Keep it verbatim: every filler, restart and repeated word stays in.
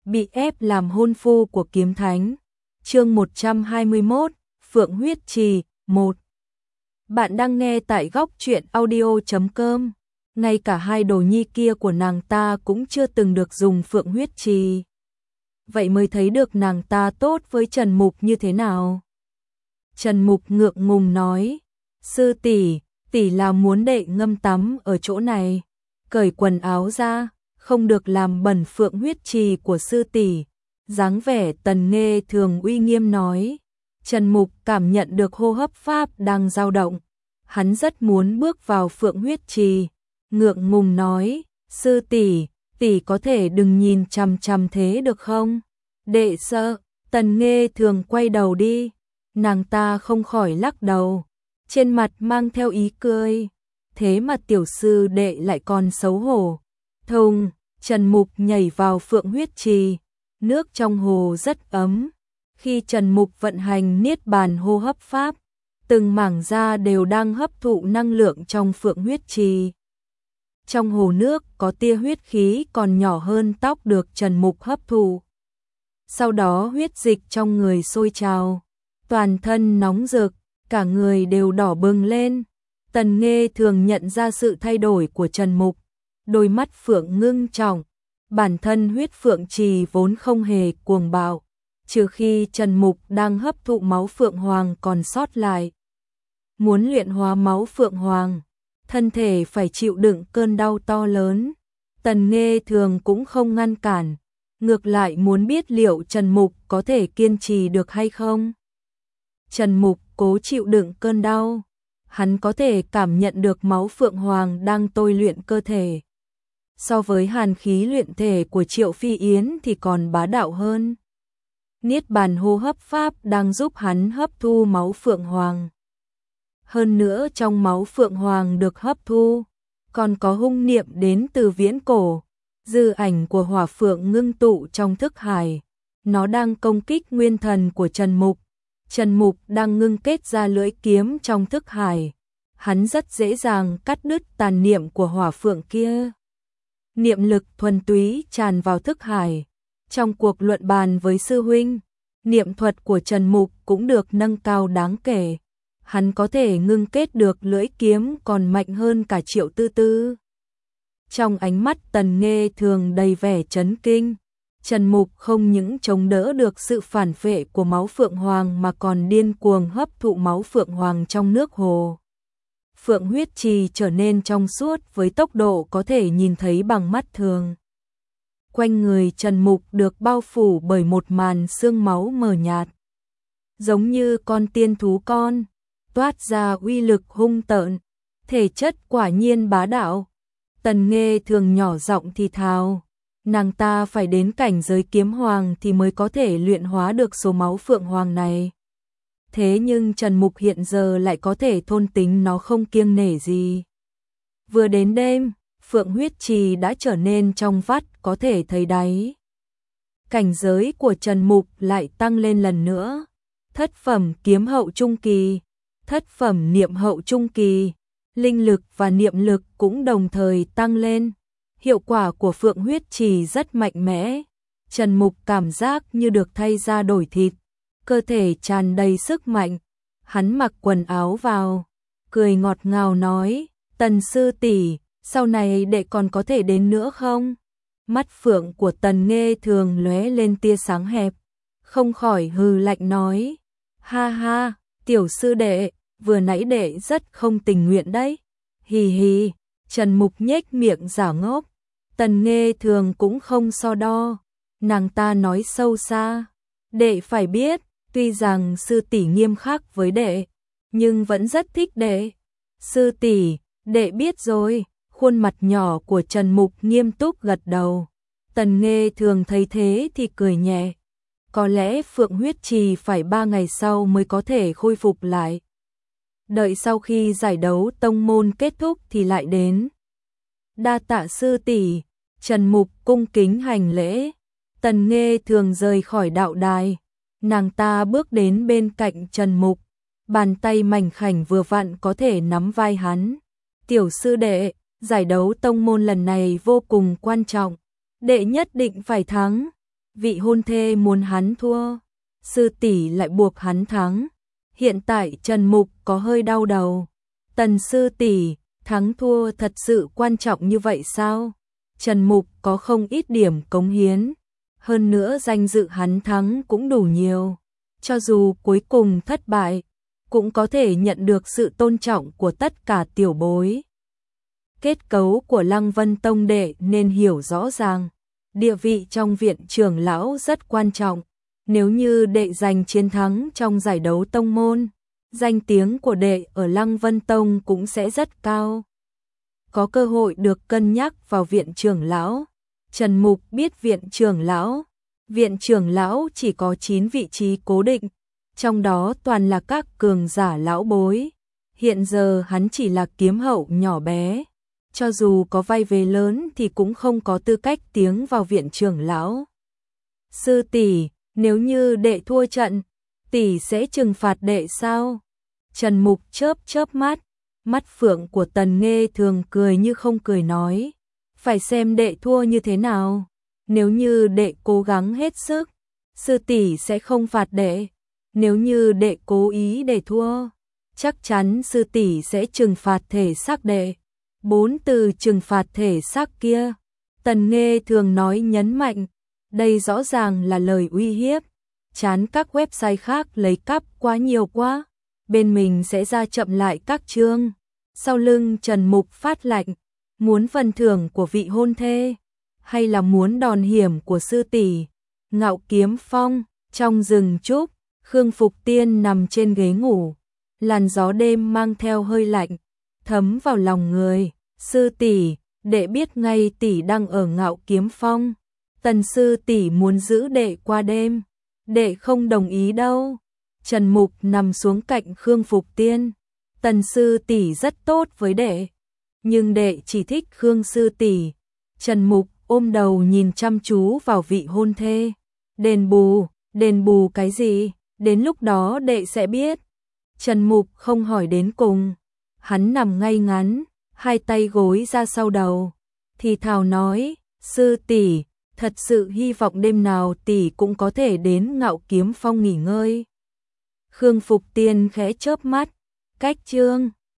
bị ép làm hôn phu của kiếm thánh. Chương một trăm hai mươi mốt, Phượng huyết trì, một. Bạn đang nghe tại góc truyện audio chấm com. Ngay cả hai đồ nhi kia của nàng ta cũng chưa từng được dùng Phượng huyết trì. Vậy mới thấy được nàng ta tốt với Trần Mục như thế nào. Trần Mục ngượng ngùng nói, sư tỷ, tỷ là muốn đệ ngâm tắm ở chỗ này, cởi quần áo ra, không được làm bẩn Phượng huyết trì của sư tỷ. Dáng vẻ Tần Nghê Thường uy nghiêm nói. Trần Mục cảm nhận được hô hấp pháp đang dao động, hắn rất muốn bước vào Phượng huyết trì, ngượng ngùng nói, sư tỷ, tỷ có thể đừng nhìn chằm chằm thế được không? Đệ sợ. Tần Nghê Thường quay đầu đi, nàng ta không khỏi lắc đầu, trên mặt mang theo ý cười, thế mà tiểu sư đệ lại còn xấu hổ. Thùng, Trần Mục nhảy vào Phượng huyết trì, nước trong hồ rất ấm. Khi Trần Mục vận hành niết bàn hô hấp pháp, từng mảng da đều đang hấp thụ năng lượng trong Phượng huyết trì. Trong hồ nước có tia huyết khí còn nhỏ hơn tóc được Trần Mục hấp thụ. Sau đó huyết dịch trong người sôi trào, toàn thân nóng rực, cả người đều đỏ bừng lên. Tần Nghê Thường nhận ra sự thay đổi của Trần Mục, đôi mắt phượng ngưng trọng, bản thân huyết phượng trì vốn không hề cuồng bạo, trừ khi Trần Mục đang hấp thụ máu phượng hoàng còn sót lại. Muốn luyện hóa máu phượng hoàng, thân thể phải chịu đựng cơn đau to lớn. Tần Nghê Thường cũng không ngăn cản, ngược lại muốn biết liệu Trần Mục có thể kiên trì được hay không. Trần Mục cố chịu đựng cơn đau, hắn có thể cảm nhận được máu phượng hoàng đang tôi luyện cơ thể. So với hàn khí luyện thể của Triệu Phi Yến thì còn bá đạo hơn. Niết bàn hô hấp pháp đang giúp hắn hấp thu máu phượng hoàng. Hơn nữa trong máu phượng hoàng được hấp thu, còn có hung niệm đến từ viễn cổ, dư ảnh của hỏa phượng ngưng tụ trong thức hải. Nó đang công kích nguyên thần của Trần Mục. Trần Mục đang ngưng kết ra lưỡi kiếm trong thức hải. Hắn rất dễ dàng cắt đứt tàn niệm của hỏa phượng kia. Niệm lực thuần túy tràn vào thức hải. Trong cuộc luận bàn với sư huynh, niệm thuật của Trần Mục cũng được nâng cao đáng kể. Hắn có thể ngưng kết được lưỡi kiếm còn mạnh hơn cả Triệu Tư Tư. Trong ánh mắt Tần Nghê Thường đầy vẻ chấn kinh, Trần Mục không những chống đỡ được sự phản phệ của máu phượng hoàng mà còn điên cuồng hấp thụ máu phượng hoàng trong nước hồ. Phượng huyết trì trở nên trong suốt với tốc độ có thể nhìn thấy bằng mắt thường. Quanh người Trần Mục được bao phủ bởi một màn sương máu mờ nhạt, giống như con tiên thú con, toát ra uy lực hung tợn, thể chất quả nhiên bá đạo. Tần Nghê Thường nhỏ giọng thì thào, nàng ta phải đến cảnh giới kiếm hoàng thì mới có thể luyện hóa được số máu phượng hoàng này. Thế nhưng Trần Mục hiện giờ lại có thể thôn tính nó không kiêng nể gì. Vừa đến đêm, Phượng huyết trì đã trở nên trong vắt có thể thấy đáy. Cảnh giới của Trần Mục lại tăng lên lần nữa. Thất phẩm kiếm hậu trung kỳ, thất phẩm niệm hậu trung kỳ, linh lực và niệm lực cũng đồng thời tăng lên. Hiệu quả của Phượng huyết trì rất mạnh mẽ. Trần Mục cảm giác như được thay da đổi thịt, cơ thể tràn đầy sức mạnh. Hắn mặc quần áo vào, cười ngọt ngào nói, Tần sư tỷ, sau này đệ còn có thể đến nữa không? Mắt phượng của Tần Nghê Thường lóe lên tia sáng hẹp, không khỏi hừ lạnh nói, ha ha, tiểu sư đệ, vừa nãy đệ rất không tình nguyện đấy. Hì hì. Trần Mục nhếch miệng giả ngốc. Tần Nghê Thường cũng không so đo, nàng ta nói sâu xa, đệ phải biết, tuy rằng sư tỷ nghiêm khắc với đệ, nhưng vẫn rất thích đệ. Sư tỷ, đệ biết rồi. Khuôn mặt nhỏ của Trần Mục nghiêm túc gật đầu. Tần Nghê Thường thấy thế thì cười nhẹ. Có lẽ Phượng huyết trì phải ba ngày sau mới có thể khôi phục lại. Đợi sau khi giải đấu tông môn kết thúc thì lại đến. Đa tạ sư tỷ. Trần Mục cung kính hành lễ. Tần Nghê Thường rời khỏi đạo đài. Nàng ta bước đến bên cạnh Trần Mục. Bàn tay mảnh khảnh vừa vặn có thể nắm vai hắn. Tiểu sư đệ, giải đấu tông môn lần này vô cùng quan trọng. Đệ nhất định phải thắng. vị hôn thê muốn hắn thua, sư tỷ lại buộc hắn thắng. Hiện tại Trần Mục có hơi đau đầu. Tần sư tỷ, thắng thua thật sự quan trọng như vậy sao? Trần Mục có không ít điểm cống hiến, hơn nữa danh dự hắn thắng cũng đủ nhiều. Cho dù cuối cùng thất bại, cũng có thể nhận được sự tôn trọng của tất cả tiểu bối. Kết cấu của Lăng Vân Tông đệ nên hiểu rõ ràng, địa vị trong viện trưởng lão rất quan trọng. Nếu như đệ giành chiến thắng trong giải đấu tông môn, danh tiếng của đệ ở Lăng Vân Tông cũng sẽ rất cao. Có cơ hội được cân nhắc vào viện trưởng lão. Trần Mục biết viện trưởng lão. Viện trưởng lão chỉ có chín vị trí cố định, trong đó toàn là các cường giả lão bối. Hiện giờ hắn chỉ là kiếm hậu nhỏ bé, cho dù có vai vế lớn thì cũng không có tư cách tiến vào viện trưởng lão. Sư tỷ, nếu như đệ thua trận, tỷ sẽ trừng phạt đệ sao? Trần Mục chớp chớp mắt, mắt phượng của Tần Nghê thường cười như không cười nói, phải xem đệ thua như thế nào. Nếu như đệ cố gắng hết sức, sư tỷ sẽ không phạt đệ. Nếu như đệ cố ý để thua, chắc chắn sư tỷ sẽ trừng phạt thể xác đệ. Bốn từ trừng phạt thể xác kia, Tần Nghê thường nói nhấn mạnh, đây rõ ràng là lời uy hiếp. Chán các website khác lấy cắp quá nhiều quá, bên mình sẽ ra chậm lại các chương. Sau lưng Trần Mục phát lạnh, muốn phần thưởng của vị hôn thê, hay là muốn đòn hiểm của sư tỷ? Ngạo Kiếm Phong, trong rừng trúc, Khương Phục Tiên nằm trên ghế ngủ, làn gió đêm mang theo hơi lạnh, thấm vào lòng người. Sư tỷ, đệ biết ngay tỷ đang ở Ngạo Kiếm Phong. Tần sư tỷ muốn giữ đệ qua đêm, đệ không đồng ý đâu. Trần Mục nằm xuống cạnh Khương Phục Tiên. Tần sư tỷ rất tốt với đệ, nhưng đệ chỉ thích Khương sư tỷ. Trần Mục ôm đầu nhìn chăm chú vào vị hôn thê. Đền bù, đền bù cái gì? Đến lúc đó đệ sẽ biết. Trần Mục không hỏi đến cùng. Hắn nằm ngay ngắn, hai tay gối ra sau đầu, thì thào nói, sư tỷ, thật sự hy vọng đêm nào tỷ cũng có thể đến Ngạo Kiếm Phong nghỉ ngơi. Khương Phục Tiên khẽ chớp mắt, cách chương